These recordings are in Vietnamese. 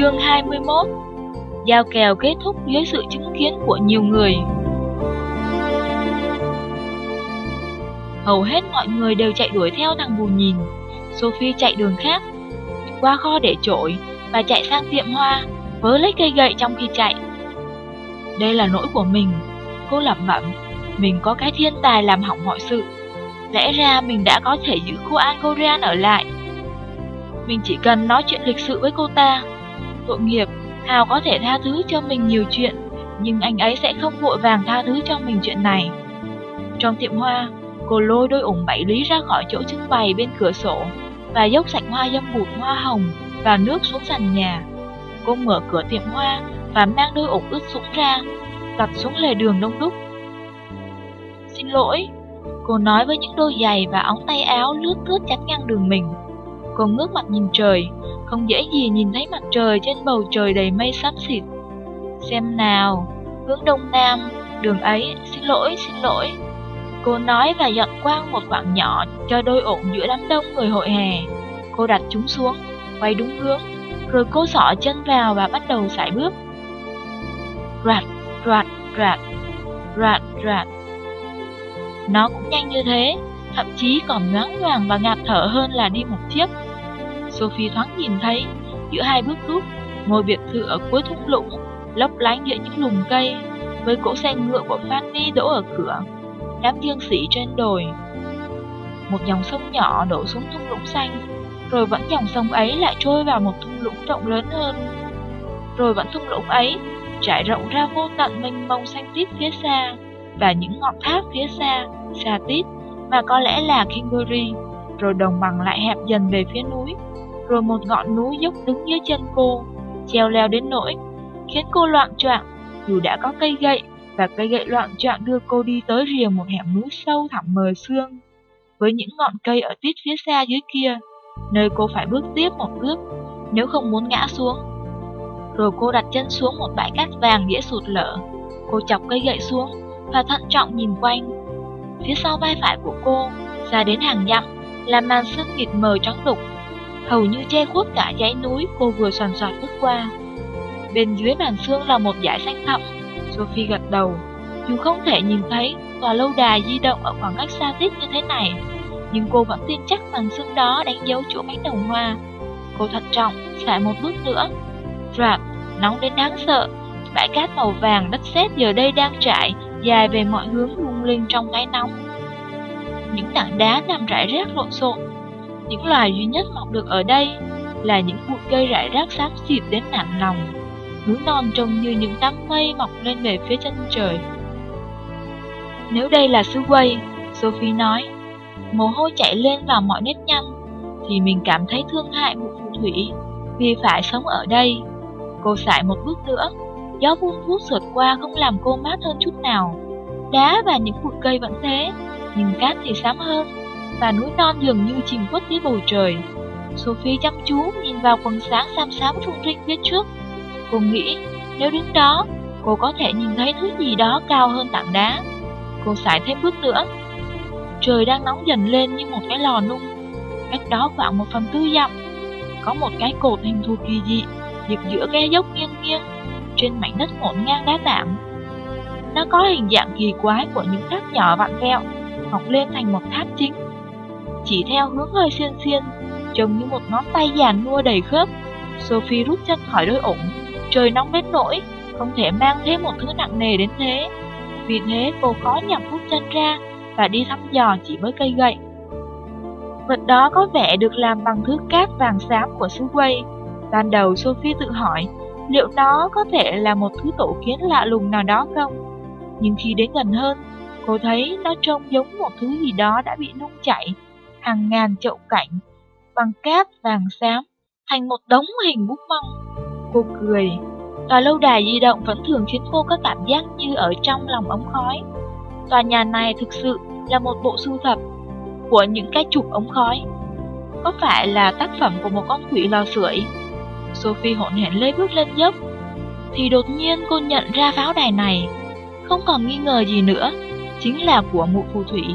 Chương 21. Giao kèo kết thúc dưới sự chứng kiến của nhiều người. Hầu hết mọi người đều chạy đuổi theo thằng Bù Nhìn. Sophie chạy đường khác, qua kho để trội và chạy sang tiệm hoa, vớ lấy cây gậy trong khi chạy. Đây là lỗi của mình, cô lẩm bẩm. Mình có cái thiên tài làm hỏng mọi sự. Lẽ ra mình đã có thể giữ cô Angorian ở lại. Mình chỉ cần nói chuyện lịch sự với cô ta. Tội nghiệp, Hào có thể tha thứ cho mình nhiều chuyện, nhưng anh ấy sẽ không vội vàng tha thứ cho mình chuyện này. Trong tiệm hoa, cô lôi đôi ủng 7 lý ra khỏi chỗ trưng bày bên cửa sổ và dốc sạch hoa dâm bụt hoa hồng và nước xuống sàn nhà. Cô mở cửa tiệm hoa và mang đôi ủng ướt sũng ra, đặt xuống lề đường đông đúc. Xin lỗi, cô nói với những đôi giày và ống tay áo lướt thướt chắn ngang đường mình. Cô ngước mặt nhìn trời, không dễ gì nhìn thấy mặt trời trên bầu trời đầy mây xám xịt. Xem nào, hướng đông nam, đường ấy, xin lỗi. Cô nói và dọn quang một khoảng nhỏ cho đôi ủng giữa đám đông người hội hè. Cô đặt chúng xuống, quay đúng hướng, rồi cô xỏ chân vào và bắt đầu sải bước. Rạt. Nó cũng nhanh như thế, thậm chí còn nhoáng nhoàng và ngạt thở hơn là đi một chiếc. Sophie thoáng nhìn thấy, giữa hai bước rút, ngôi biệt thự ở cuối thung lũng, lấp lánh giữa những lùm cây, với cỗ xe ngựa của Fanny đỗ ở cửa, đám dương sĩ trên đồi. Một dòng sông nhỏ đổ xuống thung lũng xanh, rồi vẫn dòng sông ấy lại trôi vào một thung lũng rộng lớn hơn. Rồi vẫn thung lũng ấy trải rộng ra vô tận mênh mông xanh biếc phía xa, và những ngọn tháp phía xa, xa tít, mà có lẽ là Kinbury. Rồi đồng bằng lại hẹp dần về phía núi, rồi một ngọn núi dốc đứng dưới chân cô, treo leo đến nỗi khiến cô loạng choạng, dù đã có cây gậy, và cây gậy loạng choạng đưa cô đi tới rìa một hẻm núi sâu thẳm mờ sương, với những ngọn cây ở tít phía xa dưới kia, nơi cô phải bước tiếp một bước nếu không muốn ngã xuống. Rồi cô đặt chân xuống một bãi cát vàng dễ sụt lở. Cô chọc cây gậy xuống và thận trọng nhìn quanh. Phía sau vai phải của cô, ra đến hàng dặm, là màn sương mịt mờ trắng đục, hầu như che khuất cả dãy núi cô vừa xoàn xoạt bước qua. Bên dưới màn sương là một dải xanh thẳm. Sophie gật đầu. Dù không thể nhìn thấy tòa lâu đài di động ở khoảng cách xa tít như thế này, nhưng cô vẫn tin chắc màn sương đó đánh dấu chỗ cánh đồng hoa. Cô thận trọng sải một bước nữa. Rạt, nóng đến đáng sợ. Bãi cát màu vàng đất sét giờ đây đang trải dài về mọi hướng lung linh trong cái nóng. Những tảng đá nằm rải rác lộn xộn. Những loài duy nhất mọc được ở đây là những bụi cây rải rác xám xịt đến nản lòng. Núi non trông như những đám mây mọc lên về phía chân trời. Nếu đây là xứ Quây, Sophie nói, mồ hôi chảy lên vào mọi nếp nhăn, thì mình cảm thấy thương hại một phù thủy vì phải sống ở đây. Cô sải một bước nữa, gió vun vút sượt qua không làm cô mát hơn chút nào. Đá và những bụi cây vẫn thế, nhưng cát thì xám hơn, và núi non dường như chìm khuất dưới bầu trời. Sophie chăm chú nhìn vào quầng sáng xám xám rung rinh phía trước. Cô nghĩ nếu đứng đó, cô có thể nhìn thấy thứ gì đó cao hơn tảng đá. Cô sải thêm bước nữa. Trời đang nóng dần lên như một cái lò nung. Cách đó khoảng 1/4 dặm, có một cái cột hình thù kỳ dị dựng giữa cái dốc nghiêng nghiêng trên mảnh đất ngổn ngang đá tảng. Nó có hình dạng kỳ quái của những tháp nhỏ vặn vẹo mọc lên thành một tháp chính, chỉ theo hướng hơi xiên xiên, trông như một ngón tay giàn nua đầy khớp. Sophie rút chân khỏi đôi ủng. Trời nóng đến nỗi không thể mang thêm một thứ nặng nề đến thế. Vì thế cô khó nhọc rút chân ra và đi thăm dò chỉ với cây gậy. Vật đó có vẻ được làm bằng thứ cát vàng xám của xứ Quây. Ban đầu Sophie tự hỏi liệu nó có thể là một thứ tổ kiến lạ lùng nào đó không. Nhưng khi đến gần hơn, cô thấy nó trông giống một thứ gì đó đã bị nung chảy hàng ngàn chậu cảnh bằng cát vàng xám thành một đống hình búp măng. Cô cười. Tòa lâu đài di động vẫn thường khiến cô có cảm giác như ở trong lòng ống khói. Tòa nhà này thực sự là một bộ sưu tập của những cái chụp ống khói. Có phải là tác phẩm của một con quỷ lò sưởi? Sophie hỗn hển lê bước lên dốc, thì đột nhiên cô nhận ra pháo đài này, không còn nghi ngờ gì nữa, chính là của một phù thủy.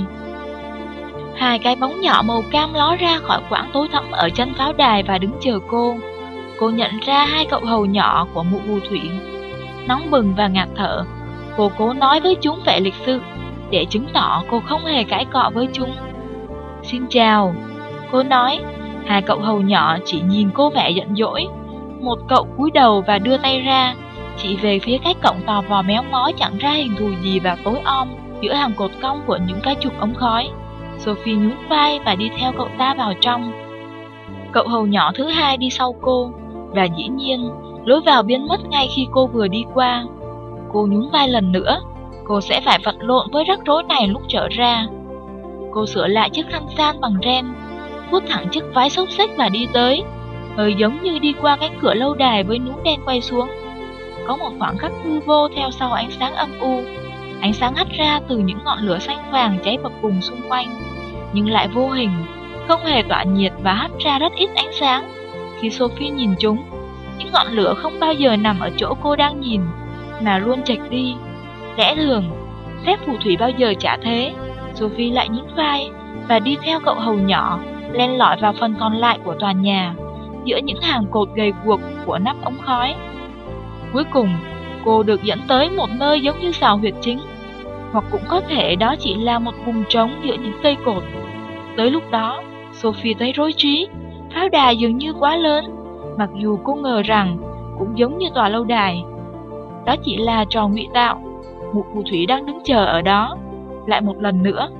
Hai cái bóng nhỏ màu cam ló ra khỏi quãng tối thẫm ở chân pháo đài và đứng chờ cô. cô nhận ra hai cậu hầu nhỏ của mụ phù thủy. Nóng bừng và ngạt thở, cô cố nói với chúng vẻ lịch sự, để chứng tỏ cô không hề cãi cọ với chúng. Xin chào, cô nói. Hai cậu hầu nhỏ chỉ nhìn cô vẻ giận dỗi. Một cậu cúi đầu và đưa tay ra, chỉ về phía cái cổng tò vò méo mó chẳng ra hình thù gì và tối om giữa hàng cột cong của những cái trục ống khói. Sophie nhún vai và đi theo cậu ta vào trong. Cậu hầu nhỏ thứ hai đi sau cô, và dĩ nhiên, lối vào biến mất ngay khi cô vừa đi qua. Cô nhún vai lần nữa, cô sẽ phải vật lộn với rắc rối này lúc trở ra. Cô sửa lại chiếc khăn san bằng ren, vuốt thẳng chiếc váy xốc xếch và đi tới, hơi giống như đi qua cánh cửa lâu đài với núm đen quay xuống. Có một khoảng khắc hư vô theo sau ánh sáng âm u. Ánh sáng hắt ra từ những ngọn lửa xanh vàng cháy bập bùng xung quanh, nhưng lại vô hình, không hề tỏa nhiệt và hắt ra rất ít ánh sáng. Khi Sophie nhìn chúng, những ngọn lửa không bao giờ nằm ở chỗ cô đang nhìn, mà luôn chệch đi. Lẽ thường, phép phù thủy bao giờ chả thế. Sophie lại nhún vai và đi theo cậu hầu nhỏ, len lỏi vào phần còn lại của tòa nhà, giữa những hàng cột gầy guộc của nắp ống khói. Cuối cùng, cô được dẫn tới một nơi giống như xào huyệt chính, hoặc cũng có thể đó chỉ là một vùng trống giữa những cây cột. Tới lúc đó, Sophie thấy rối trí. Pháo đài dường như quá lớn, mặc dù cô ngờ rằng cũng giống như tòa lâu đài. Đó chỉ là trò ngụy tạo. Mụ phù thủy đang đứng chờ ở đó, lại một lần nữa.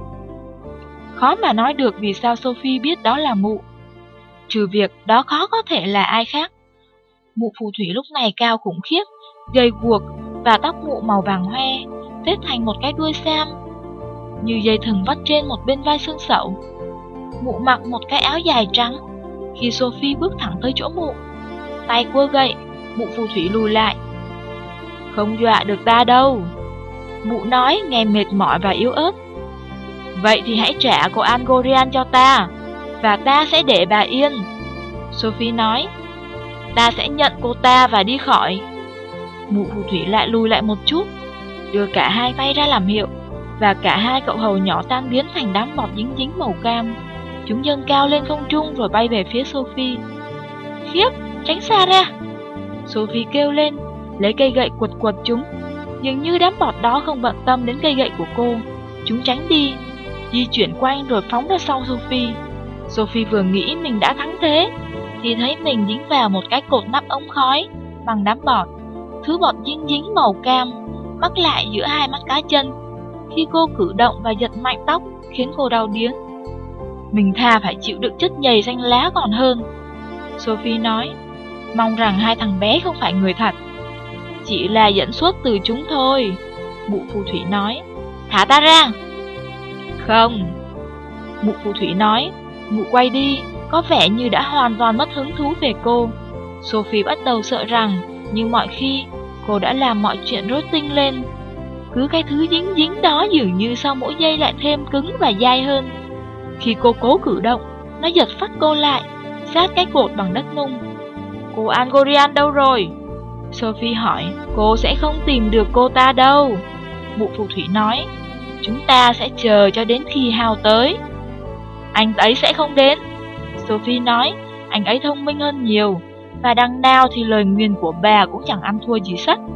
Khó mà nói được vì sao Sophie biết đó là mụ, trừ việc đó khó có thể là ai khác. Mụ phù thủy lúc này cao khủng khiếp, gầy guộc và tóc mụ màu vàng hoe, tết thành một cái đuôi sam, như dây thừng vắt trên một bên vai xương sẩu. Mụ mặc một cái áo dài trắng. Khi Sophie bước thẳng tới chỗ mụ, tay quơ gậy, mụ phù thủy lùi lại. Không dọa được ta đâu, mụ nói nghe mệt mỏi và yếu ớt. Vậy thì hãy trả cô Angorian cho ta, và ta sẽ để bà yên. Sophie nói. Ta sẽ nhận cô ta và đi khỏi. Mụ phù thủy lại lùi lại một chút, đưa cả hai tay ra làm hiệu, và cả hai cậu hầu nhỏ tan biến thành đám bọt dính dính màu cam. Chúng dâng cao lên không trung rồi bay về phía Sophie. Khiếp, tránh xa ra! Sophie kêu lên, lấy cây gậy quật quật chúng. Dường như đám bọt đó không bận tâm đến cây gậy của cô. Chúng tránh đi, di chuyển quanh rồi phóng ra sau Sophie. Sophie vừa nghĩ mình đã thắng thế, thì thấy mình dính vào một cái cột nắp ống khói bằng đám bọt. Thứ bọt dính dính màu cam mắc lại giữa hai mắt cá chân. Khi cô cử động và giật mạnh tóc, khiến cô đau điếng. Mình thà phải chịu đựng chất nhầy xanh lá còn hơn. Sophie nói, mong rằng hai thằng bé không phải người thật. Chỉ là dẫn xuất từ chúng thôi. Mụ phù thủy nói, thả ta ra. Không. Mụ phù thủy nói. Mụ quay đi, có vẻ như đã hoàn toàn mất hứng thú về cô. Sophie bắt đầu sợ rằng, như mọi khi, cô đã làm mọi chuyện rối tinh lên. Cứ cái thứ dính dính đó dường như sau mỗi giây lại thêm cứng và dai hơn. Khi cô cố cử động, nó giật phắt cô lại, sát cái cột bằng đất nung. Cô Angorian đâu rồi? Sophie hỏi. Cô sẽ không tìm được cô ta đâu. Mụ phù thủy nói. Chúng ta sẽ chờ cho đến khi Hao tới. Anh ấy sẽ không đến. Sophie nói. Anh ấy thông minh hơn nhiều, và đằng nào thì lời nguyền của bà cũng chẳng ăn thua gì sắt.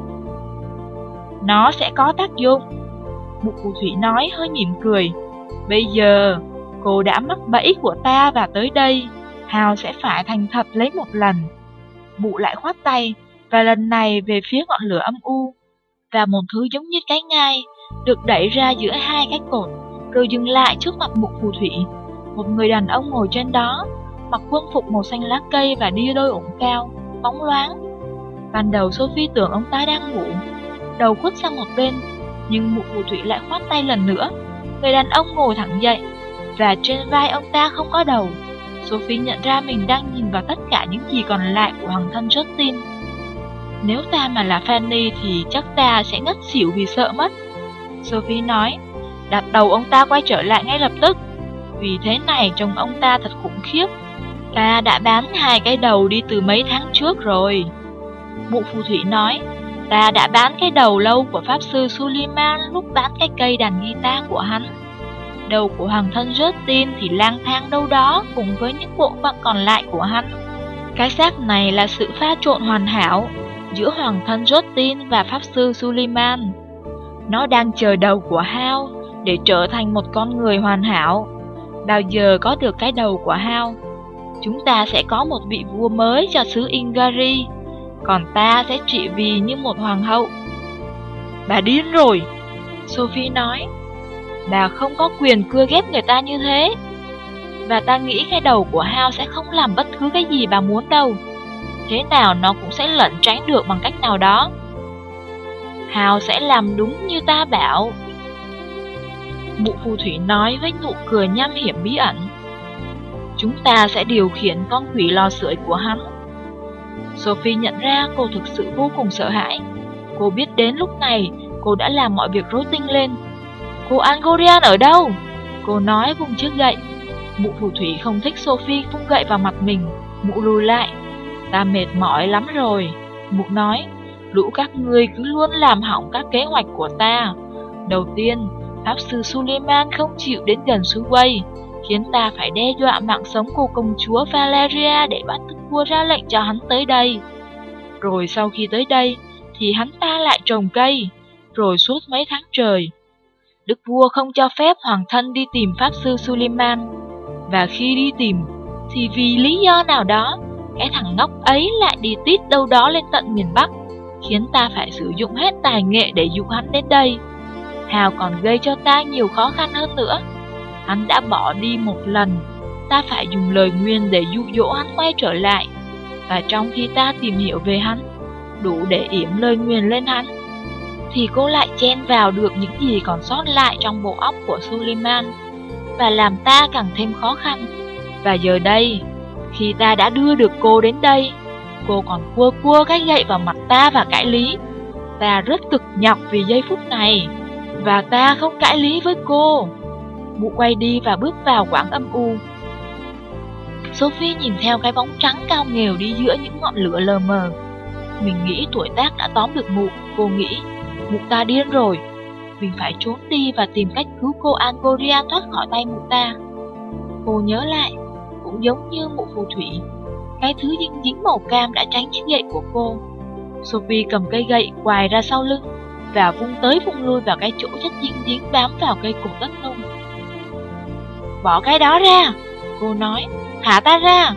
Nó sẽ có tác dụng. Mụ phù thủy nói hơi mỉm cười. Bây giờ cô đã mắc bẫy của ta và tới đây, Hao sẽ phải thành thật lấy một lần. Mụ lại khoát tay, và lần này về phía ngọn lửa âm u, và một thứ giống như cái ngai được đẩy ra giữa hai cái cột, rồi dừng lại trước mặt mụ phù thủy. Một người đàn ông ngồi trên đó, mặc quân phục màu xanh lá cây và đi đôi ủng cao, bóng loáng. Ban đầu Sophie tưởng ông ta đang ngủ, đầu khuất sang một bên, nhưng mụ phù thủy lại khoát tay lần nữa. Người đàn ông ngồi thẳng dậy, và trên vai ông ta không có đầu. Sophie nhận ra mình đang nhìn vào tất cả những gì còn lại của hoàng thân Justin. Nếu ta mà là Fanny thì chắc ta sẽ ngất xỉu vì sợ mất. Sophie nói, đặt đầu ông ta quay trở lại ngay lập tức. Vì thế này trông ông ta thật khủng khiếp. Ta đã bán hai cái đầu đi từ mấy tháng trước rồi. Mụ phù thủy nói, ta đã bán cái đầu lâu của pháp sư Suleiman lúc bán cái cây đàn guitar của hắn. Đầu của hoàng thân Justin thì lang thang đâu đó cùng với những bộ phận còn lại của hắn. Cái xác này là sự pha trộn hoàn hảo giữa hoàng thân Jotun và pháp sư Suleiman. Nó đang chờ đầu của Hao để trở thành một con người hoàn hảo. Bao giờ có được cái đầu của Hao, chúng ta sẽ có một vị vua mới cho xứ Ingari, còn ta sẽ trị vì như một hoàng hậu. Bà điên rồi, Sophie nói. Bà không có quyền cưa ghét người ta như thế. Và ta nghĩ cái đầu của Hao sẽ không làm bất cứ cái gì bà muốn đâu. Thế nào nó cũng sẽ lẩn tránh được bằng cách nào đó. Hao sẽ làm đúng như ta bảo. Mụ phù thủy nói với nụ cười nham hiểm bí ẩn. Chúng ta sẽ điều khiển con quỷ lò sưởi của hắn. Sophie nhận ra cô thực sự vô cùng sợ hãi. Cô biết đến lúc này cô đã làm mọi việc rối tinh lên. Cô Angorian ở đâu? Cô nói vùng chiếc gậy. Mụ phù thủy không thích Sophie vung gậy vào mặt mình. Mụ lùi lại. Ta mệt mỏi lắm rồi, mụ nói. Lũ các ngươi cứ luôn làm hỏng các kế hoạch của ta. Đầu tiên, pháp sư Suleiman không chịu đến gần suối Quay, khiến ta phải đe dọa mạng sống của công chúa Valeria để bắt đức vua ra lệnh cho hắn tới đây. Rồi sau khi tới đây, thì hắn ta lại trồng cây, rồi suốt mấy tháng trời. Đức vua không cho phép hoàng thân đi tìm pháp sư Suleiman. Và khi đi tìm, thì vì lý do nào đó, cái thằng ngốc ấy lại đi tít đâu đó lên tận miền Bắc, khiến ta phải sử dụng hết tài nghệ để dụ hắn đến đây. Hào còn gây cho ta nhiều khó khăn hơn nữa. Hắn đã bỏ đi một lần, ta phải dùng lời nguyền để dụ dỗ hắn quay trở lại. Và trong khi ta tìm hiểu về hắn, đủ để yểm lời nguyền lên hắn, thì cô lại chen vào được những gì còn sót lại trong bộ óc của Suleiman, và làm ta càng thêm khó khăn. Và giờ đây, khi ta đã đưa được cô đến đây, cô còn cua cái gậy vào mặt ta và cãi lý. Ta rất cực nhọc vì giây phút này, và ta không cãi lý với cô. Mụ quay đi và bước vào quãng âm u. Sophie nhìn theo cái bóng trắng cao nghều đi giữa những ngọn lửa lờ mờ. Mình nghĩ tuổi tác đã tóm được mụ. Cô nghĩ, mụ ta điên rồi. Mình phải trốn đi và tìm cách cứu cô Angorian thoát khỏi tay mụ ta. Cô nhớ lại, cũng giống như mụ phù thủy, cái thứ dinh dính màu cam đã tránh chiếc gậy của cô. Sophie cầm cây gậy quài ra sau lưng và vung tới vung lui vào cái chỗ chất dinh dính bám vào cây cột đất nung. Bỏ cái đó ra, cô nói, thả ta ra.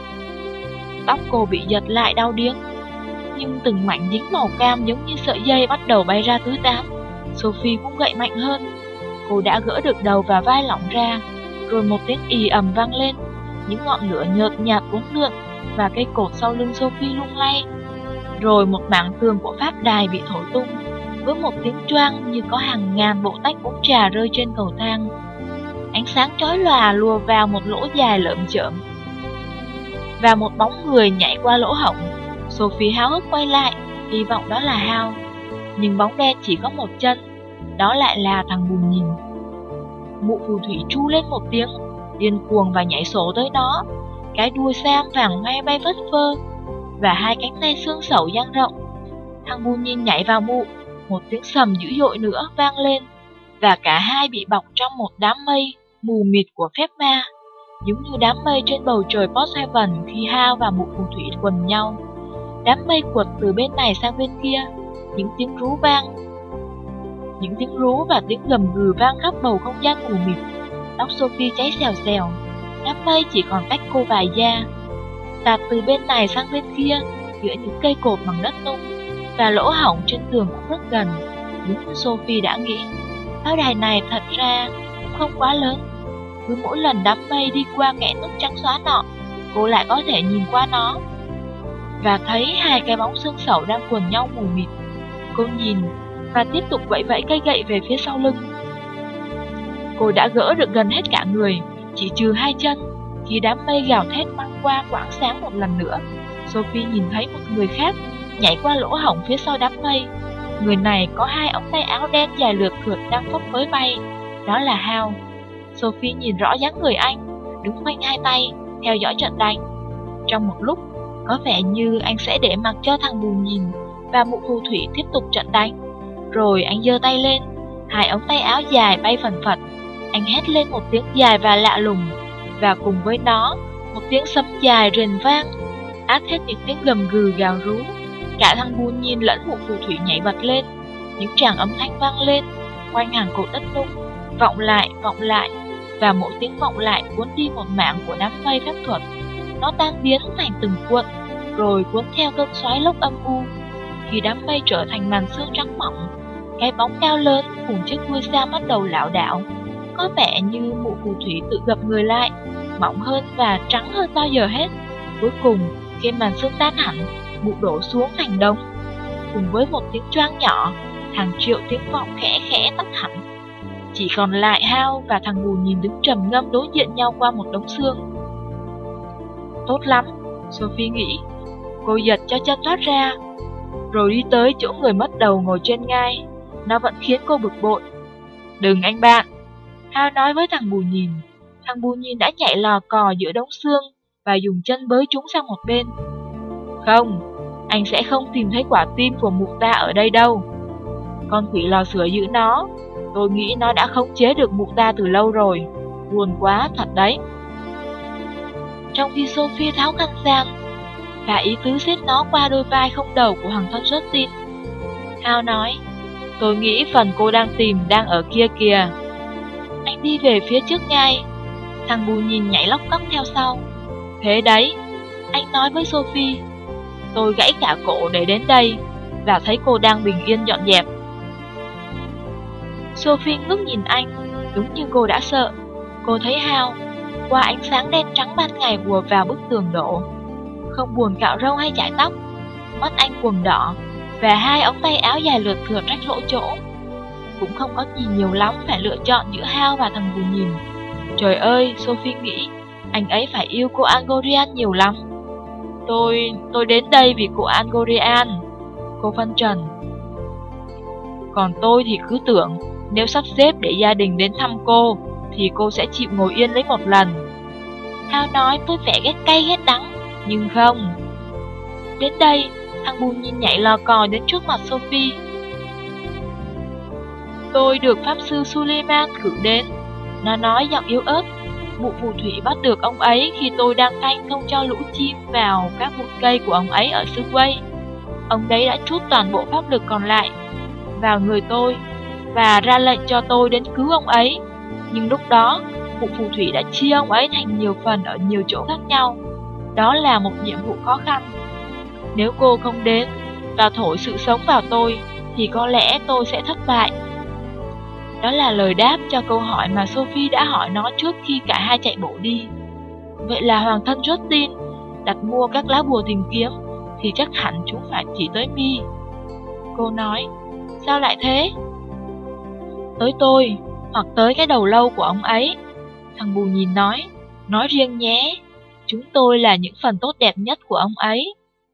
Tóc cô bị giật lại đau điếng, nhưng từng mảnh dính màu cam giống như sợi dây bắt đầu bay ra tứ tán. Sophie vung gậy mạnh hơn. Cô đã gỡ được đầu và vai lỏng ra, rồi một tiếng ì ầm vang lên. Những ngọn lửa nhợt nhạt uốn lượn và cây cột sau lưng Sophie lung lay. Rồi một mảng tường của pháp đài bị thổi tung, với một tiếng choang như có hàng ngàn bộ tách uống trà rơi trên cầu thang. Ánh sáng chói lòa lùa vào một lỗ dài lởm chởm, và một bóng người nhảy qua lỗ hổng. Sophie háo hức quay lại, hy vọng đó là Hao. Nhưng bóng đen chỉ có một chân, đó lại là thằng Bùn Nhìn. Mụ phù thủy tru lên một tiếng, điên cuồng và nhảy sổ tới nó. Cái đuôi sam vàng hoe bay phất phơ, và hai cánh tay xương sẩu dang rộng. Thằng Bùn Nhìn nhảy vào mụ, một tiếng sầm dữ dội nữa vang lên, và cả hai bị bọc trong một đám mây mù mịt của phép ma, giống như đám mây trên bầu trời Porthaven khi Hao và mụ phù thủy quần nhau. Đám mây quật từ bên này sang bên kia, những tiếng rú và tiếng gầm gừ vang khắp bầu không gian mù mịt. Tóc Sophie cháy xèo xèo, đám mây chỉ còn cách cô vài da. Tạt từ bên này sang bên kia, giữa những cây cột bằng đất nung, và lỗ hổng trên tường cũng rất gần, đúng như Sophie đã nghĩ. Pháo đài này thật ra cũng không quá lớn. Cứ mỗi lần đám mây đi qua kẽ nứt trắng xóa nọ, cô lại có thể nhìn qua nó và thấy hai cái bóng xương sẩu đang quần nhau mù mịt. Cô nhìn và tiếp tục vẫy vẫy cây gậy về phía sau lưng. Cô đã gỡ được gần hết cả người, chỉ trừ hai chân. Khi đám mây gào thét băng qua quãng sáng một lần nữa, Sophie nhìn thấy một người khác nhảy qua lỗ hổng phía sau đám mây. Người này có hai ống tay áo đen dài lượt thượt đang phấp phới bay. Đó là Hao. Sophie nhìn rõ dáng người anh, đứng khoanh hai tay, theo dõi trận đánh. Trong một lúc, có vẻ như anh sẽ để mặc cho thằng Bùn Nhìn và mụ phù thủy tiếp tục trận đánh. Rồi anh giơ tay lên, hai ống tay áo dài bay phần phật. Anh hét lên một tiếng dài và lạ lùng, và cùng với nó, một tiếng sấm dài rền vang. át hết những tiếng gầm gừ gào rú. Cả thằng Bu Nhìn lẫn mụ phù thủy nhảy bật lên. Những tràng âm thanh vang lên quanh hàng cột đất nung, vọng lại, và mỗi tiếng vọng lại cuốn đi một mảng của đám mây phép thuật. Nó tan biến thành từng cuộn, rồi cuốn theo cơn xoáy lốc âm u. Khi đám mây trở thành màn sương trắng mỏng, cái bóng cao lớn cùng chiếc đuôi sam bắt đầu lảo đảo. Có vẻ như mụ phù thủy tự gập người lại, mỏng hơn và trắng hơn bao giờ hết. Cuối cùng, khi màn sương tan hẳn, mụ đổ xuống thành đống. Cùng với một tiếng choang nhỏ, hàng triệu tiếng vọng khẽ khẽ tắt hẳn. Chỉ còn lại Hao và thằng Bù Nhìn đứng trầm ngâm đối diện nhau qua một đống xương. Tốt lắm, Sophie nghĩ. Cô giật cho chân thoát ra, rồi đi tới chỗ người mất đầu ngồi trên ngai. Nó vẫn khiến cô bực bội. Đừng anh bạn, Hao nói với thằng Bù Nhìn. Thằng Bù Nhìn đã chạy lò cò giữa đống xương và dùng chân bới chúng sang một bên. Không, anh sẽ không tìm thấy quả tim của mụ ta ở đây đâu. Con quỷ lò sưởi giữ nó. Tôi nghĩ nó đã khống chế được mụ ta từ lâu rồi. Buồn quá thật đấy. Trong khi Sophie tháo khăn sang và ý tứ xếp nó qua đôi vai không đầu của hoàng thân Justin, Hao nói, tôi nghĩ phần cô đang tìm đang ở kia kìa. Anh đi về phía trước ngay. Thằng Bù Nhìn nhảy lóc cóc theo sau. Thế đấy, anh nói với Sophie, tôi gãy cả cổ để đến đây và thấy cô đang bình yên dọn dẹp. Sophie ngước nhìn anh, đúng như cô đã sợ. Cô thấy Hao qua ánh sáng đen trắng ban ngày vùa vào bức tường đổ, không buồn cạo râu hay chải tóc. Mắt anh quầng đỏ và hai ống tay áo dài lượt thượt rách lỗ chỗ. Cũng không có gì nhiều lắm phải lựa chọn giữa Hao và thằng Bù Nhìn. Trời ơi, Sophie nghĩ, anh ấy phải yêu cô Angorian nhiều lắm. Tôi đến đây vì cô Angorian, cô phân trần. Còn tôi thì cứ tưởng nếu sắp xếp để gia đình đến thăm cô thì cô sẽ chịu ngồi yên lấy một lần. Hao nói với vẻ ghét cay ghét đắng, nhưng không. Đến đây, thằng Bù Nhìn nhảy lò cò đến trước mặt Sophie. Tôi được Pháp sư Suleiman cử đến, nó nói giọng yếu ớt. Mụ phù thủy bắt được ông ấy khi tôi đang canh không cho lũ chim vào các bụi cây của ông ấy ở Subway. Ông đấy đã trút toàn bộ pháp lực còn lại vào người tôi và ra lệnh cho tôi đến cứu ông ấy. Nhưng lúc đó, mụ phù thủy đã chia ông ấy thành nhiều phần ở nhiều chỗ khác nhau. Đó là một nhiệm vụ khó khăn. Nếu cô không đến và thổi sự sống vào tôi thì có lẽ tôi sẽ thất bại. Đó là lời đáp cho câu hỏi mà Sophie đã hỏi nó trước khi cả hai chạy bộ đi. Vậy là hoàng thân Justin đặt mua các lá bùa tìm kiếm thì chắc hẳn chúng phải chỉ tới Mi. Cô nói, sao lại thế? Tới tôi, hoặc tới cái đầu lâu của ông ấy. Thằng Bù Nhìn nói riêng nhé, chúng tôi là những phần tốt đẹp nhất của ông ấy.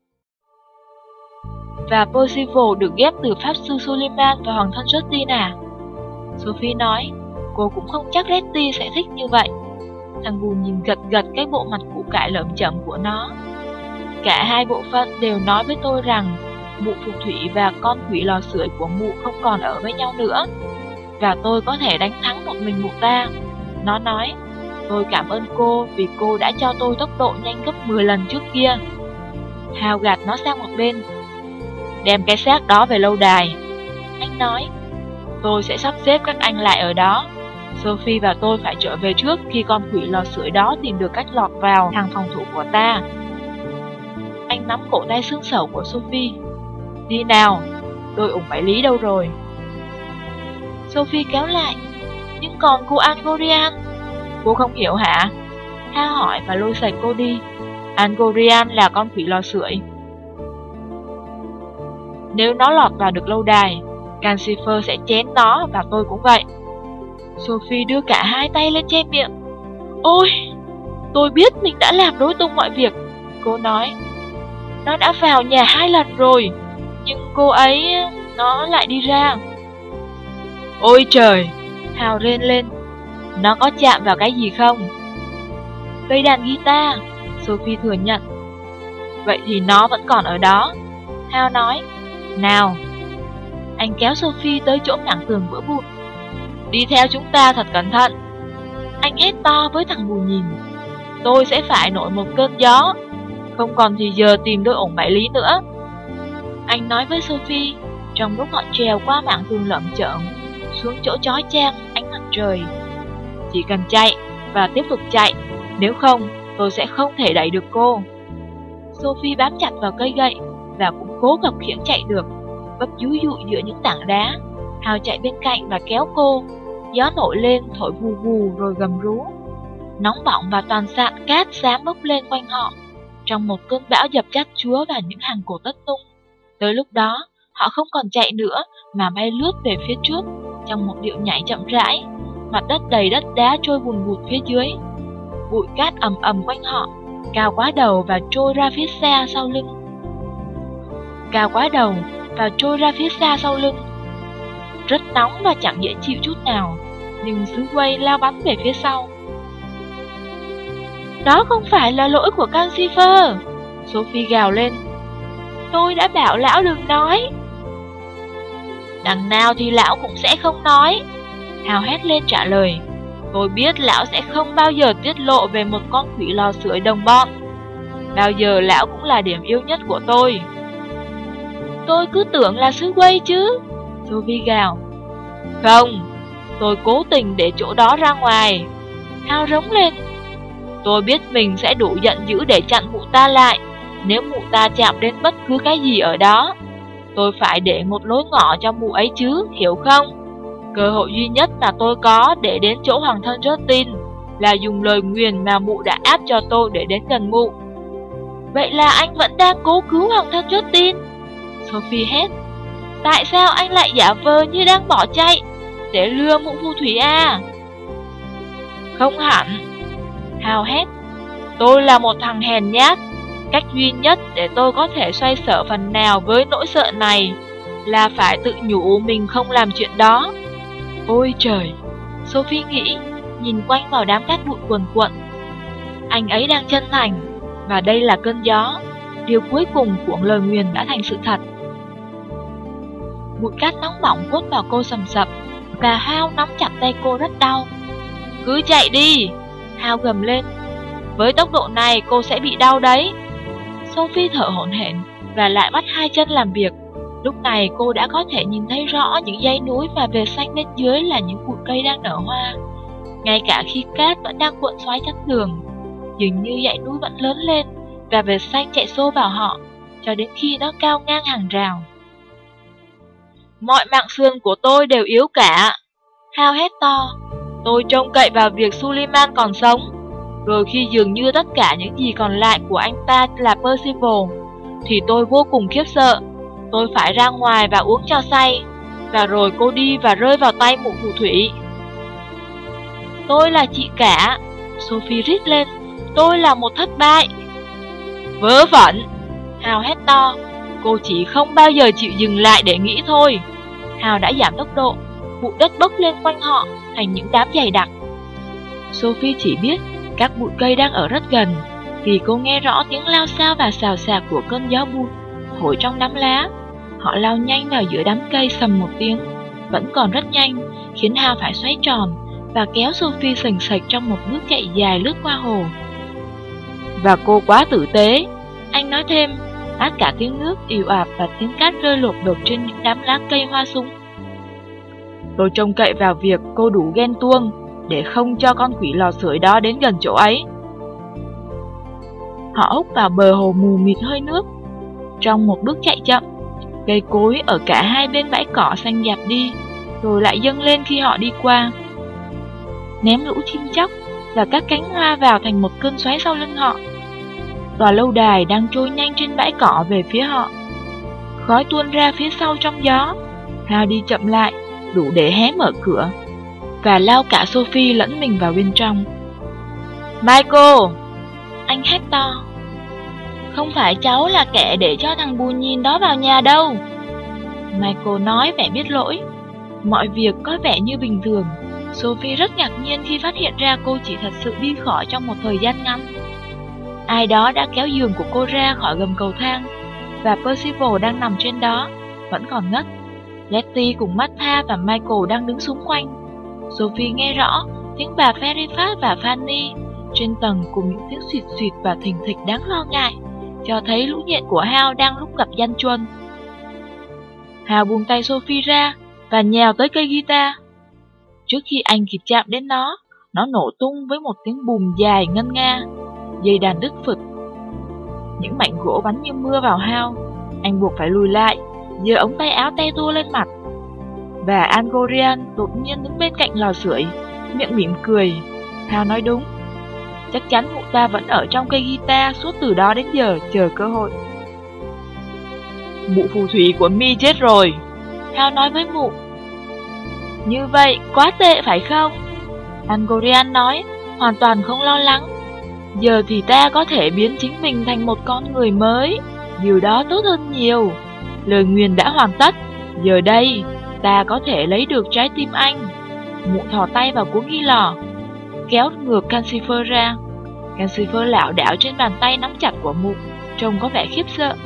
Và Percival được ghép từ Pháp sư Suleiman và hoàng thân Justin à? Sophie nói, cô cũng không chắc Letty sẽ thích như vậy. Thằng Bù Nhìn gật gật cái bộ mặt củ cải lởm chởm của nó. Cả hai bộ phận đều nói với tôi rằng mụ phù thủy và con quỷ lò sưởi của mụ không còn ở với nhau nữa, và tôi có thể đánh thắng một mình mụ ta. Nó nói, tôi cảm ơn cô vì cô đã cho tôi tốc độ nhanh gấp 10 lần trước kia. Hao gạt nó sang một bên. Đem cái xác đó về lâu đài. Anh nói, tôi sẽ sắp xếp các anh lại ở đó. Sophie và tôi phải trở về trước khi con quỷ lò sưởi đó tìm được cách lọt vào hàng phòng thủ của ta. Anh nắm cổ tay xương sẩu của Sophie. Đi nào, đôi ủng phải lý đâu rồi? Sophie kéo lại. Nhưng còn cô Angorian? Cô không hiểu hả? Hao hỏi và lôi sạch cô đi. Angorian là con quỷ lò sưởi. Nếu nó lọt vào được lâu đài, Cancifer sẽ chén nó và tôi cũng vậy. Sophie đưa cả hai tay lên che miệng. Ôi, tôi biết mình đã làm rối tung mọi việc, cô nói. Nó đã vào nhà 2 lần rồi, nhưng cô ấy, nó lại đi ra. Ôi trời, Hao rên lên. Nó có chạm vào cái gì không? Cây đàn guitar, Sophie thừa nhận. Vậy thì nó vẫn còn ở đó, Hao nói. Nào. Anh kéo Sophie tới chỗ mảng tường vỡ vụn. Đi theo chúng ta thật cẩn thận. Anh hét to với thằng Bù Nhìn. Tôi sẽ phải nổi một cơn gió. không còn thì giờ tìm đôi ủng bảy lý nữa. Anh nói với Sophie, trong lúc họ trèo qua mảng tường lởm chởm xuống chỗ chói chang ánh mặt trời. Chỉ cần chạy và tiếp tục chạy, nếu không tôi sẽ không thể đẩy được cô. Sophie bám chặt vào cây gậy và cũng cố gắng khiễng chạy được, bấp dúi dụi giữa những tảng đá. Hào chạy bên cạnh và kéo cô. Gió nổi lên thổi vù vù rồi gầm rú. Nóng bỏng và toàn sạn cát xám bốc lên quanh họ, trong một cơn bão dập chát chúa vào những hàng cổ tất tung. Tới lúc đó, họ không còn chạy nữa mà bay lướt về phía trước trong một điệu nhảy chậm rãi. Mặt đất đầy đất đá trôi vùn vụt phía dưới. Bụi cát ầm ầm quanh họ, cao quá đầu và trôi ra phía xa sau lưng. Rất nóng và chẳng dễ chịu chút nào, nhưng sứ quay lao bắn về phía sau. Đó không phải là lỗi của Calcifer, Sophie gào lên. Tôi đã bảo lão đừng nói. Đằng nào thì lão cũng sẽ không nói, Hào hét lên trả lời. Tôi biết lão sẽ không bao giờ tiết lộ về một con quỷ lò sưởi đồng bọn. Bao giờ lão cũng là điểm yêu nhất của tôi. Tôi cứ tưởng là sứ quay chứ, Sophie gào. Không, tôi cố tình để chỗ đó ra ngoài, Hào rống lên. Tôi biết mình sẽ đủ giận dữ để chặn mụ ta lại nếu mụ ta chạm đến bất cứ cái gì ở đó. Tôi phải để một lối ngỏ cho mụ ấy chứ, hiểu không? Cơ hội duy nhất mà tôi có để đến chỗ hoàng thân Justin là dùng lời nguyền mà mụ đã áp cho tôi để đến gần mụ. Vậy là anh vẫn đang cố cứu hoàng thân Justin? Sophie hét. Tại sao anh lại giả vờ như đang bỏ chạy để lừa mụ phù thủy à? Không hẳn, Hào hét. Tôi là một thằng hèn nhát. Cách duy nhất để tôi có thể xoay sở phần nào với nỗi sợ này là phải tự nhủ mình không làm chuyện đó. Ôi trời, Sophie nghĩ, nhìn quanh vào đám cát bụi cuồn cuộn. Anh ấy đang chân thành, và đây là cơn gió. Điều cuối cùng của lời nguyền đã thành sự thật. Bụi cát nóng bỏng quất vào cô sầm sập, và Hao nắm chặt tay cô rất đau. Cứ chạy đi, Hao gầm lên. Với tốc độ này cô sẽ bị đau đấy. Sophie thở hổn hển và lại bắt hai chân làm việc. Lúc này cô đã có thể nhìn thấy rõ những dãy núi và vệt xanh bên dưới là những bụi cây đang nở hoa. Ngay cả khi cát vẫn đang cuộn xoáy chắn đường, dường như dãy núi vẫn lớn lên và vệt xanh chạy xô vào họ cho đến khi nó cao ngang hàng rào. Mọi mạng xương của tôi đều yếu cả, Hao hét to. Tôi trông cậy vào việc Suleiman còn sống. Rồi khi dường như tất cả những gì còn lại của anh ta là Percival, thì tôi vô cùng khiếp sợ. Tôi phải ra ngoài và uống cho say. Và rồi cô đi và rơi vào tay mụ phù thủy. Tôi là chị cả, Sophie rít lên. Tôi là một thất bại. Vớ vẩn, Hào hét to. Cô chỉ không bao giờ chịu dừng lại để nghĩ thôi. Hào đã giảm tốc độ. Bụi đất bốc lên quanh họ thành những đám dày đặc. Sophie chỉ biết các bụi cây đang ở rất gần, vì cô nghe rõ tiếng lao xao và xào xạc của cơn gió bụi thổi trong đám lá. Họ lao nhanh vào giữa đám cây sầm một tiếng, vẫn còn rất nhanh, khiến Hao phải xoay tròn và kéo Sophie sềnh sạch trong một bước chạy dài lướt qua hồ. Và cô quá tử tế, anh nói thêm, át cả tiếng nước ì ạt và tiếng cát rơi lột đột trên những đám lá cây hoa súng. Tôi trông cậy vào việc cô đủ ghen tuông để không cho con quỷ lò sưởi đó đến gần chỗ ấy. Họ húc vào bờ hồ mù mịt hơi nước. Trong một bước chạy chậm, cây cối ở cả hai bên bãi cỏ xanh nhạt đi, rồi lại dâng lên khi họ đi qua, ném lũ chim chóc và các cánh hoa vào thành một cơn xoáy sau lưng họ. Tòa lâu đài đang trôi nhanh trên bãi cỏ về phía họ. Khói tuôn ra phía sau trong gió. Hao đi chậm lại, đủ để hé mở cửa và lao cả Sophie lẫn mình vào bên trong. Michael! Anh hét to. Không phải cháu là kẻ để cho thằng bù nhìn đó vào nhà đâu, Michael nói vẻ biết lỗi. Mọi việc có vẻ như bình thường. Sophie rất ngạc nhiên khi phát hiện ra cô chỉ thật sự đi khỏi trong một thời gian ngắn. Ai đó đã kéo giường của cô ra khỏi gầm cầu thang, và Percival đang nằm trên đó, vẫn còn ngất. Letty cùng Martha và Michael đang đứng xung quanh. Sophie nghe rõ tiếng bà Fairfax và Fanny trên tầng cùng những tiếng xịt xịt và thình thịch đáng lo ngại cho thấy lũ nhện của Hao đang lúc gặp gian truân. Hao buông tay Sophie ra và nhào tới cây guitar. Trước khi anh kịp chạm đến nó nổ tung với một tiếng bùm dài ngân nga, dây đàn đứt phụt. Những mảnh gỗ bắn như mưa vào Hao, anh buộc phải lùi lại, giơ ống tay áo te tua lên mặt. Và Angorian đột nhiên đứng bên cạnh lò sưởi, miệng mỉm cười. Hao nói đúng, chắc chắn mụ ta vẫn ở trong cây guitar suốt từ đó đến giờ chờ cơ hội. Mụ phù thủy của Mi chết rồi, Hao nói với mụ. Như vậy quá tệ phải không? Angorian nói, hoàn toàn không lo lắng. Giờ thì ta có thể biến chính mình thành một con người mới, điều đó tốt hơn nhiều. Lời nguyền đã hoàn tất, giờ đây ta có thể lấy được trái tim anh. Mụ thò tay vào cuống ghi lò, kéo ngược Calcifer ra. Calcifer lảo đảo trên bàn tay nắm chặt của mụ, trông có vẻ khiếp sợ.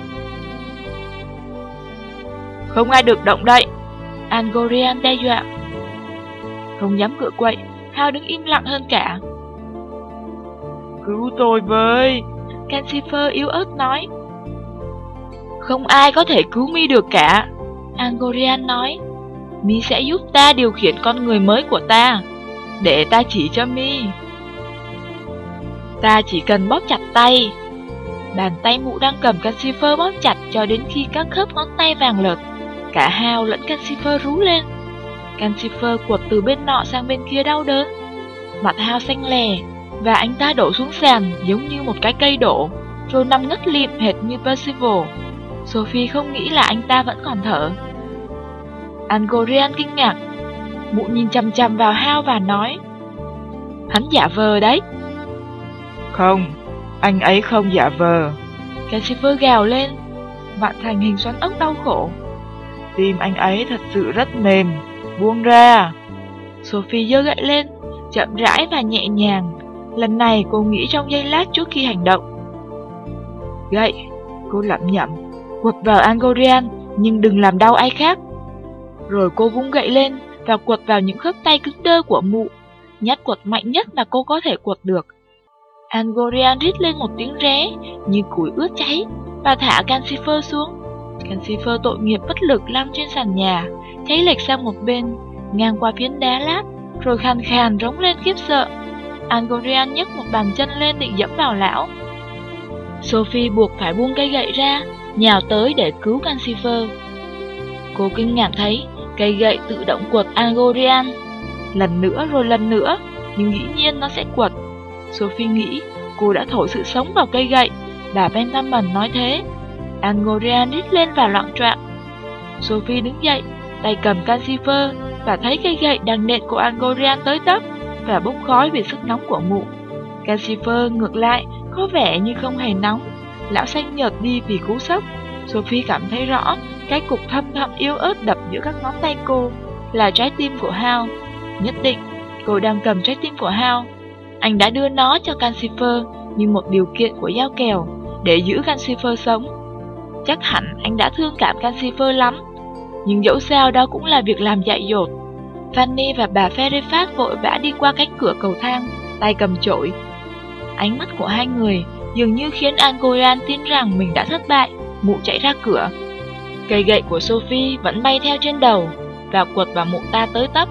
Không ai được động đậy, Angorian đe dọa. Không dám cựa quậy, Hao đứng im lặng hơn cả. Cứu tôi với, Calcifer yếu ớt nói. Không ai có thể cứu Mi được cả, Angorian nói. Mi sẽ giúp ta điều khiển con người mới của ta. Để ta chỉ cho Mi. Ta chỉ cần bóp chặt tay. Bàn tay mụ đang cầm Calcifer bóp chặt cho đến khi các khớp ngón tay vàng lợt. Cả Hao lẫn Calcifer rú lên. Calcifer quật từ bên nọ sang bên kia đau đớn. Mặt Hao xanh lè, và anh ta đổ xuống sàn giống như một cái cây đổ, rồi nằm ngất lịm hệt như Percival. Sophie không nghĩ là anh ta vẫn còn thở. Angorian kinh ngạc. Mụ nhìn chằm chằm vào Hao và nói, hắn giả vờ đấy. Không, anh ấy không giả vờ, Calcifer gào lên, vặn thành hình xoắn ốc đau khổ. Tim anh ấy thật sự rất mềm, buông ra. Sophie giơ gậy lên, chậm rãi và nhẹ nhàng. Lần này cô nghĩ trong giây lát trước khi hành động. Gậy, cô lẩm nhẩm, quật vào Angorian, nhưng đừng làm đau ai khác. Rồi cô vung gậy lên và quật vào những khớp tay cứng đơ của mụ, nhát quật mạnh nhất mà cô có thể quật được. Angorian rít lên một tiếng ré như củi ướt cháy và thả Calcifer xuống. Calcifer tội nghiệp bất lực lăn trên sàn nhà, cháy lệch sang một bên, ngang qua phiến đá lát, rồi khàn khàn rống lên khiếp sợ. Angorian nhấc một bàn chân lên định dẫm vào lão. Sophie buộc phải buông cây gậy ra, nhào tới để cứu Calcifer. Cô kinh ngạc thấy cây gậy tự động quật Angorian lần nữa rồi lần nữa, nhưng dĩ nhiên nó sẽ quật. Sophie nghĩ cô đã thổi sự sống vào cây gậy. Bà Pentamen nói thế. Angorian rít lên và loạng choạng. Sophie đứng dậy, tay cầm Calcifer và thấy cây gậy đang nện của Angorian tới tấp và bốc khói vì sức nóng của mụ. Calcifer ngược lại có vẻ như không hề nóng. Lão xanh nhợt đi vì cú sốc. Sophie cảm thấy rõ cái cục thâm thẳm yếu ớt đập giữa các ngón tay cô là trái tim của Hao. Nhất định cô đang cầm trái tim của Hao. Anh đã đưa nó cho Calcifer như một điều kiện của giao kèo để giữ Calcifer sống. Chắc hẳn anh đã thương cảm Calcifer lắm, nhưng dẫu sao đó cũng là việc làm dại dột. Fanny và bà Ferefat vội vã đi qua cánh cửa cầu thang, tay cầm chổi. Ánh mắt của hai người dường như khiến Angorian tin rằng mình đã thất bại. Mụ chạy ra cửa. Cây gậy của Sophie vẫn bay theo trên đầu và quật vào mụ ta tới tấp.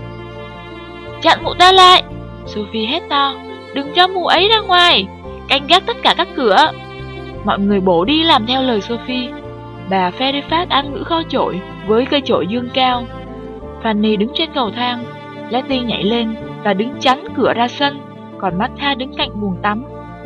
Chặn mụ ta lại! Sophie hét to. Đừng cho mụ ấy ra ngoài! Canh gác tất cả các cửa! Mọi người bổ đi làm theo lời Sophie. Bà Ferefat ăn ngữ kho chổi với cây chổi dương cao. Fanny đứng trên cầu thang. Letty nhảy lên và đứng chắn cửa ra sân, còn Martha đứng cạnh buồng tắm.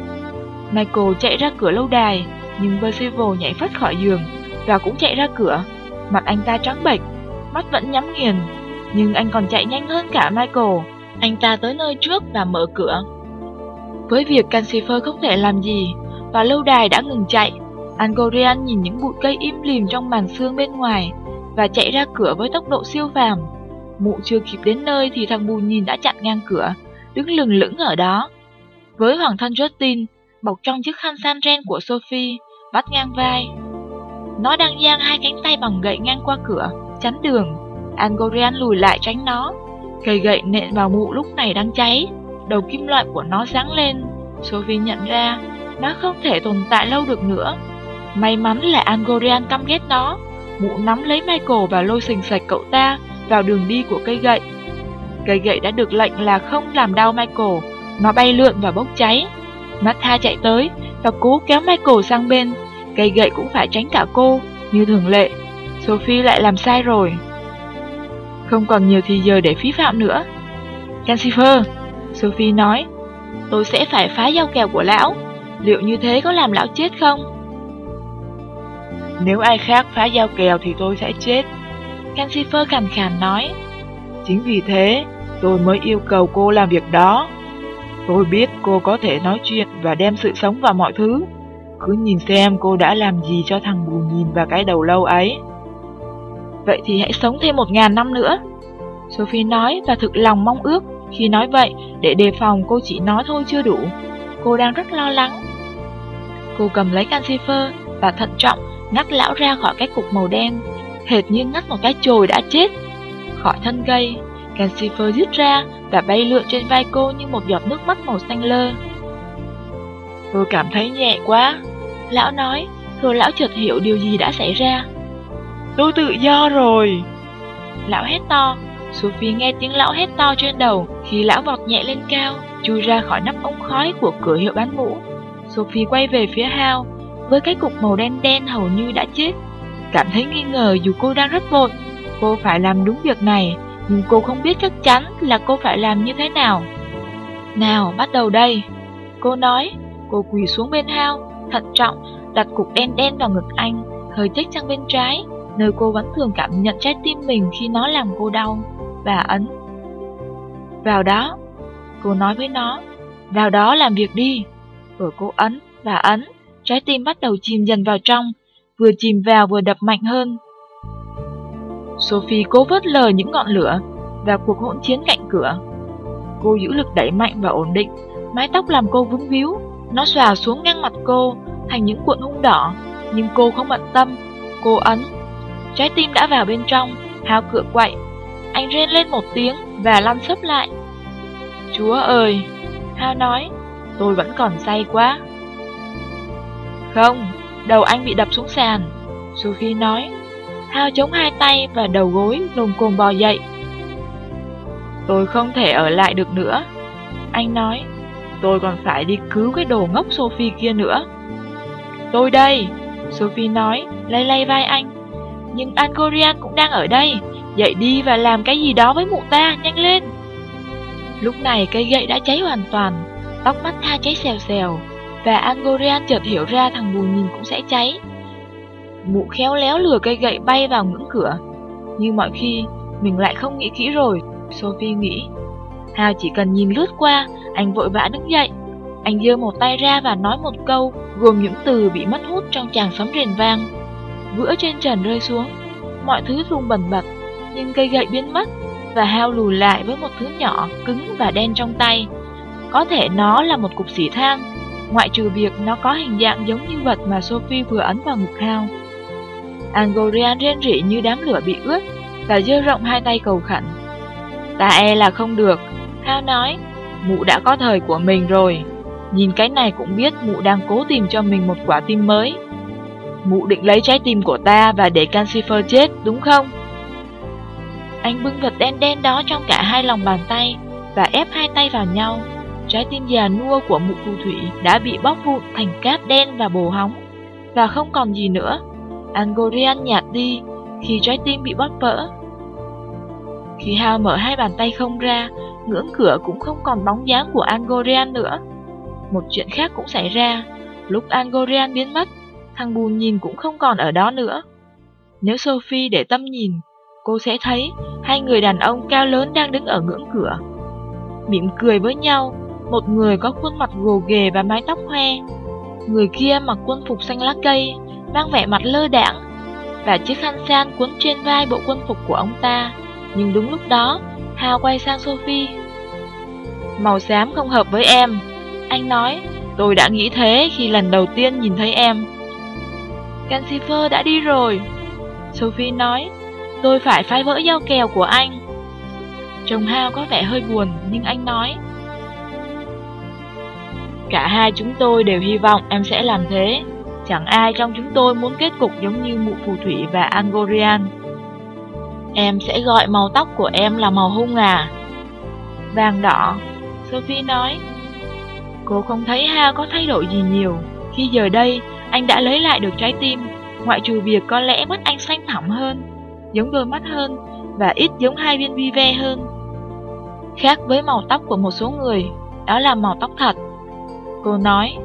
Michael chạy ra cửa lâu đài, nhưng Percival nhảy phắt khỏi giường và cũng chạy ra cửa. Mặt anh ta trắng bệch, mắt vẫn nhắm nghiền, nhưng anh còn chạy nhanh hơn cả Michael. Anh ta tới nơi trước và mở cửa. Với việc Calcifer không thể làm gì và lâu đài đã ngừng chạy, Angorian nhìn những bụi cây im lìm trong màn sương bên ngoài và chạy ra cửa với tốc độ siêu phàm. Mụ chưa kịp đến nơi thì thằng bù nhìn đã chặn ngang cửa, đứng lừng lững ở đó. Với hoàng thân Justin bọc trong chiếc khăn san ren của Sophie, bắt ngang vai. Nó đang giang hai cánh tay bằng gậy ngang qua cửa, chắn đường. Angorian lùi lại tránh nó. Cây gậy nện vào mụ lúc này đang cháy. Đầu kim loại của nó sáng lên. Sophie nhận ra nó không thể tồn tại lâu được nữa. May mắn là Angorian căm ghét nó. Mụ nắm lấy Michael và lôi xình xạch cậu ta vào đường đi của cây gậy. Cây gậy đã được lệnh là không làm đau Michael. Nó bay lượn và bốc cháy. Martha chạy tới và cố kéo Michael sang bên. Cây gậy cũng phải tránh cả cô, như thường lệ. Sophie lại làm sai rồi. Không còn nhiều thì giờ để phí phạm nữa. Cansifer, Sophie nói, tôi sẽ phải phá dao kèo của lão. Liệu như thế có làm lão chết không? Nếu ai khác phá dao kèo thì tôi sẽ chết, Cansifer khàn khàn nói. Chính vì thế, tôi mới yêu cầu cô làm việc đó. Tôi biết cô có thể nói chuyện và đem sự sống vào mọi thứ. Cứ nhìn xem cô đã làm gì cho thằng bù nhìn và cái đầu lâu ấy. Vậy thì hãy sống thêm 1000 năm nữa, Sophie nói, và thực lòng mong ước khi nói vậy để đề phòng cô chỉ nói thôi chưa đủ. Cô đang rất lo lắng. Cô cầm lấy Cansifer và thận trọng ngắt lão ra khỏi cái cục màu đen, hệt như ngắt một cái chồi đã chết. Khỏi thân cây, Cansifer rít ra và bay lượn trên vai cô như một giọt nước mắt màu xanh lơ. Tôi cảm thấy nhẹ quá, lão nói, rồi lão chợt hiểu điều gì đã xảy ra. Tôi tự do rồi, lão hét to. Sophie nghe tiếng lão hét to trên đầu khi lão vọt nhẹ lên cao, chui ra khỏi nắp ống khói của cửa hiệu bán mũ. Sophie quay về phía Hal với cái cục màu đen đen hầu như đã chết. Cảm thấy nghi ngờ dù cô đang rất vội. Cô phải làm đúng việc này, nhưng cô không biết chắc chắn là cô phải làm như thế nào. Nào, bắt đầu đây, cô nói. Cô quỳ xuống bên Hal, thận trọng đặt cục đen đen vào ngực anh, hơi chếch sang bên trái, nơi cô vẫn thường cảm nhận trái tim mình khi nó làm cô đau, và ấn. Vào đó, cô nói với nó, vào đó làm việc đi. Rồi cô ấn và ấn, trái tim bắt đầu chìm dần vào trong, vừa chìm vào vừa đập mạnh hơn. Sophie cố vớt lờ những ngọn lửa và cuộc hỗn chiến cạnh cửa. Cô giữ lực đẩy mạnh và ổn định, mái tóc làm cô vướng víu, nó xòa xuống ngang mặt cô thành những cuộn hung đỏ, nhưng cô không bận tâm. Cô ấn, trái tim đã vào bên trong. Hal cựa quậy, anh rên lên một tiếng và lăn xấp lại. Chúa ơi, Hal nói, tôi vẫn còn say quá. Không, đầu anh bị đập xuống sàn, Sophie nói. Hal chống hai tay và đầu gối lồm cồm bò dậy. Tôi không thể ở lại được nữa, anh nói. Tôi còn phải đi cứu cái đồ ngốc Sophie kia nữa. Tôi đây, Sophie nói, lay lay vai anh. Nhưng Angorian cũng đang ở đây. Dậy đi và làm cái gì đó với mụ ta, nhanh lên. Lúc này cây gậy đã cháy hoàn toàn, tóc Martha cháy xèo xèo, và Angorian chợt hiểu ra thằng bù nhìn cũng sẽ cháy. Mụ khéo léo lừa cây gậy bay vào ngưỡng cửa. Như mọi khi, mình lại không nghĩ kỹ rồi, Sophie nghĩ. Hal chỉ cần nhìn lướt qua, anh vội vã đứng dậy. Anh giơ một tay ra và nói một câu gồm những từ bị mất hút trong tràng sấm rền vang. Vữa trên trần rơi xuống, mọi thứ rung bần bật, nhưng cây gậy biến mất, và Hal lùi lại với một thứ nhỏ, cứng và đen trong tay. Có thể nó là một cục xỉ than, ngoại trừ việc nó có hình dạng giống như vật mà Sophie vừa ấn vào ngực Hal. Angorian rên rỉ như đám lửa bị ướt và giơ rộng hai tay cầu khẩn. Ta e là không được, Hal nói. Mụ đã có thời của mình rồi. Nhìn cái này cũng biết mụ đang cố tìm cho mình một quả tim mới. Mụ định lấy trái tim của ta và để Cansifer chết, đúng không? Anh bưng vật đen đen đó trong cả hai lòng bàn tay và ép hai tay vào nhau. Trái tim già nua của mụ phù thủy đã bị bóp vụn thành cát đen và bồ hóng, và không còn gì nữa. Angorian nhạt đi khi trái tim bị bóp vỡ. Khi Hal mở hai bàn tay không ra, ngưỡng cửa cũng không còn bóng dáng của Angorian nữa. Một chuyện khác cũng xảy ra. Lúc Angorian biến mất, thằng bù nhìn cũng không còn ở đó nữa. Nếu Sophie để tâm nhìn, cô sẽ thấy hai người đàn ông cao lớn đang đứng ở ngưỡng cửa, mỉm cười với nhau. Một người có khuôn mặt gồ ghề và mái tóc hoe, người kia mặc quân phục xanh lá cây, mang vẻ mặt lơ đãng, và chiếc khăn san quấn trên vai bộ quân phục của ông ta. Nhưng đúng lúc đó, Hal quay sang Sophie. Màu xám không hợp với em, anh nói. Tôi đã nghĩ thế khi lần đầu tiên nhìn thấy em. Cansifer đã đi rồi, Sophie nói. Tôi phải phá vỡ dao kèo của anh. Trông Hal có vẻ hơi buồn, nhưng anh nói. Cả hai chúng tôi đều hy vọng em sẽ làm thế. Chẳng ai trong chúng tôi muốn kết cục giống như mụ phù thủy và Angorian. Em sẽ gọi màu tóc của em là màu hung à? Vàng đỏ, Sophie nói. Cô không thấy Hal có thay đổi gì nhiều, khi giờ đây anh đã lấy lại được trái tim, ngoại trừ việc có lẽ mắt anh xanh thẳm hơn, giống đôi mắt hơn, và ít giống hai viên bi ve hơn. Khác với màu tóc của một số người, đó là màu tóc thật. Cô nói.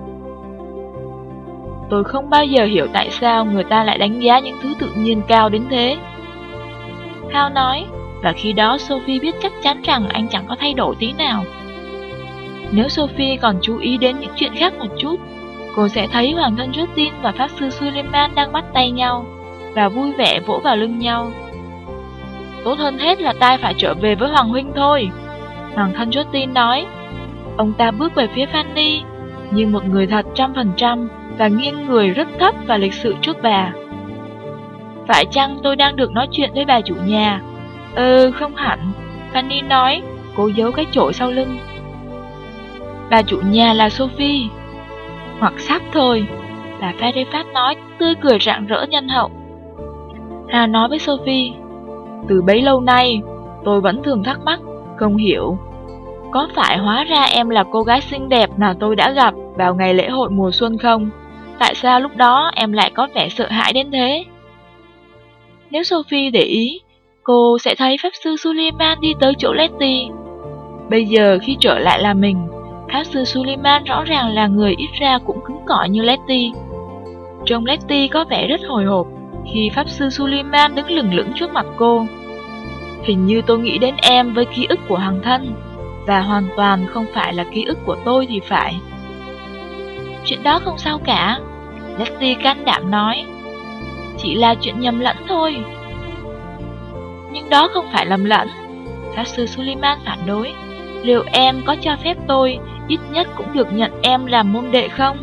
Tôi không bao giờ hiểu tại sao người ta lại đánh giá những thứ tự nhiên cao đến thế. Hal nói, và khi đó Sophie biết chắc chắn rằng anh chẳng có thay đổi tí nào. Nếu Sophie còn chú ý đến những chuyện khác một chút, cô sẽ thấy Hoàng thân Justin và Pháp sư Suleiman đang bắt tay nhau và vui vẻ vỗ vào lưng nhau. Tốt hơn hết là ta phải trở về với Hoàng huynh thôi, Hoàng thân Justin nói. Ông ta bước về phía Fanny như một người thật 100% và nghiêng người rất thấp và lịch sự trước bà. Phải chăng tôi đang được nói chuyện với bà chủ nhà? Không hẳn, Fanny nói, cố giấu cái chổi sau lưng. Bà chủ nhà là Sophie. Hoặc sắp thôi, bà Fairfax nói, tươi cười rạng rỡ nhân hậu. Hal nói với Sophie, từ bấy lâu nay, tôi vẫn thường thắc mắc, không hiểu. Có phải hóa ra em là cô gái xinh đẹp mà tôi đã gặp vào ngày lễ hội mùa xuân không? Tại sao lúc đó em lại có vẻ sợ hãi đến thế? Nếu Sophie để ý, cô sẽ thấy Pháp sư Suleiman đi tới chỗ Letty. Bây giờ khi trở lại là mình, Pháp sư Suleiman rõ ràng là người ít ra cũng cứng cỏi như Letty. Trông Letty có vẻ rất hồi hộp khi Pháp sư Suleiman đứng lửng lững trước mặt cô. Hình như tôi nghĩ đến em với ký ức của hàng thân, và hoàn toàn không phải là ký ức của tôi thì phải. Chuyện đó không sao cả, Letty can đảm nói. Chỉ là chuyện nhầm lẫn thôi. Nhưng đó không phải lầm lẫn, Pháp sư Suleiman phản đối. Liệu em có cho phép tôi ít nhất cũng được nhận em làm môn đệ không?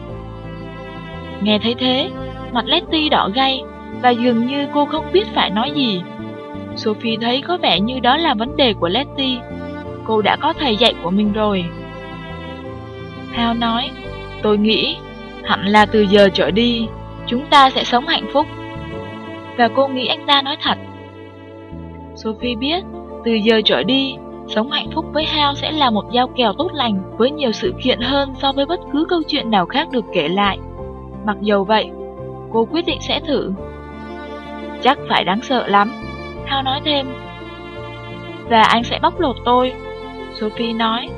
Nghe thấy thế, mặt Letty đỏ gay, và dường như cô không biết phải nói gì. Sophie thấy có vẻ như đó là vấn đề của Letty. Cô đã có thầy dạy của mình rồi. Hal nói, tôi nghĩ hẳn là từ giờ trở đi chúng ta sẽ sống hạnh phúc. Và cô nghĩ anh ta nói thật. Sophie biết từ giờ trở đi sống hạnh phúc với Hal sẽ là một giao kèo tốt lành với nhiều sự kiện hơn so với bất cứ câu chuyện nào khác được kể lại. Mặc dầu vậy, cô quyết định sẽ thử. Chắc phải đáng sợ lắm, Hal nói thêm. Và anh sẽ bóc lột tôi, Sophie nói.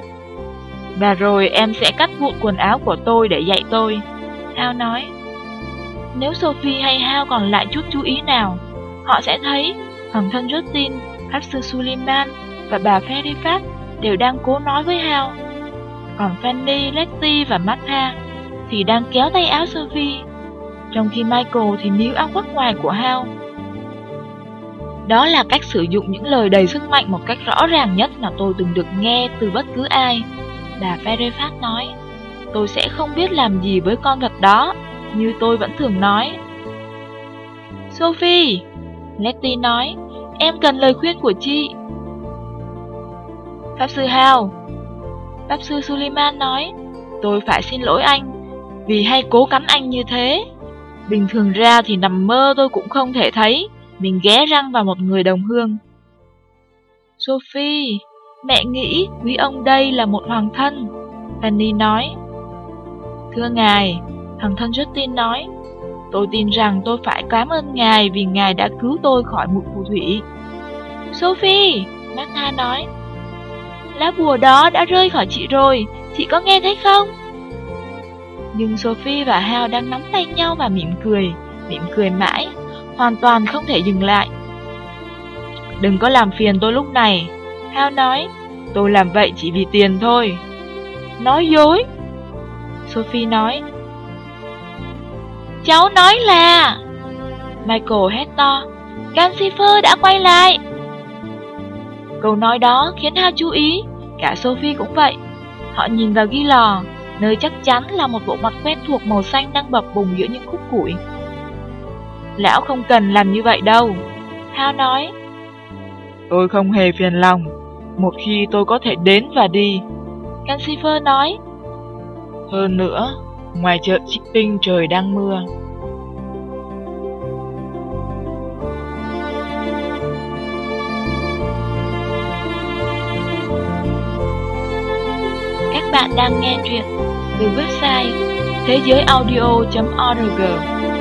Và rồi em sẽ cắt vụn quần áo của tôi để dạy tôi, Hal nói. Nếu Sophie hay Hal còn lại chút chú ý nào, họ sẽ thấy hoàng thân Justin, Pháp sư Suleiman và bà Fairfax đều đang cố nói với Hal. Còn Fanny, Letty và Martha thì đang kéo tay áo Sophie, trong khi Michael thì níu áo khoác ngoài của Hal. Đó là cách sử dụng những lời đầy sức mạnh một cách rõ ràng nhất mà tôi từng được nghe từ bất cứ ai, bà Fairfax nói. Tôi sẽ không biết làm gì với con vật đó, như tôi vẫn thường nói. Sophie, Letty nói, em cần lời khuyên của chị. Pháp sư Hal, Pháp sư Suleiman nói, tôi phải xin lỗi anh vì hay cố cắn anh như thế. Bình thường ra thì nằm mơ tôi cũng không thể thấy mình ghé răng vào một người đồng hương. Sophie, mẹ nghĩ quý ông đây là một hoàng thân, Fanny nói. Thưa ngài, hoàng thân Justin nói, tôi tin rằng tôi phải cảm ơn ngài vì ngài đã cứu tôi khỏi mụ phù thủy. Sophie, Martha nói, lá bùa đó đã rơi khỏi chị rồi, chị có nghe thấy không? Nhưng Sophie và Hal đang nắm tay nhau và mỉm cười mãi, hoàn toàn không thể dừng lại. Đừng có làm phiền tôi lúc này, Hal nói, tôi làm vậy chỉ vì tiền thôi. Nói dối, Sophie nói. Cháu nói là... Michael hét to, Cancifer đã quay lại. Câu nói đó khiến Hal chú ý, cả Sophie cũng vậy. Họ nhìn vào ghi lò, nơi chắc chắn là một bộ mặt quen thuộc màu xanh đang bập bùng giữa những khúc củi. Lão không cần làm như vậy đâu, Hal nói. Tôi không hề phiền lòng, một khi tôi có thể đến và đi, Cancifer nói. Hơn nữa, Ngoài chợ Shipping trời đang mưa. Các bạn đang nghe truyện từ website thế giới audio.org.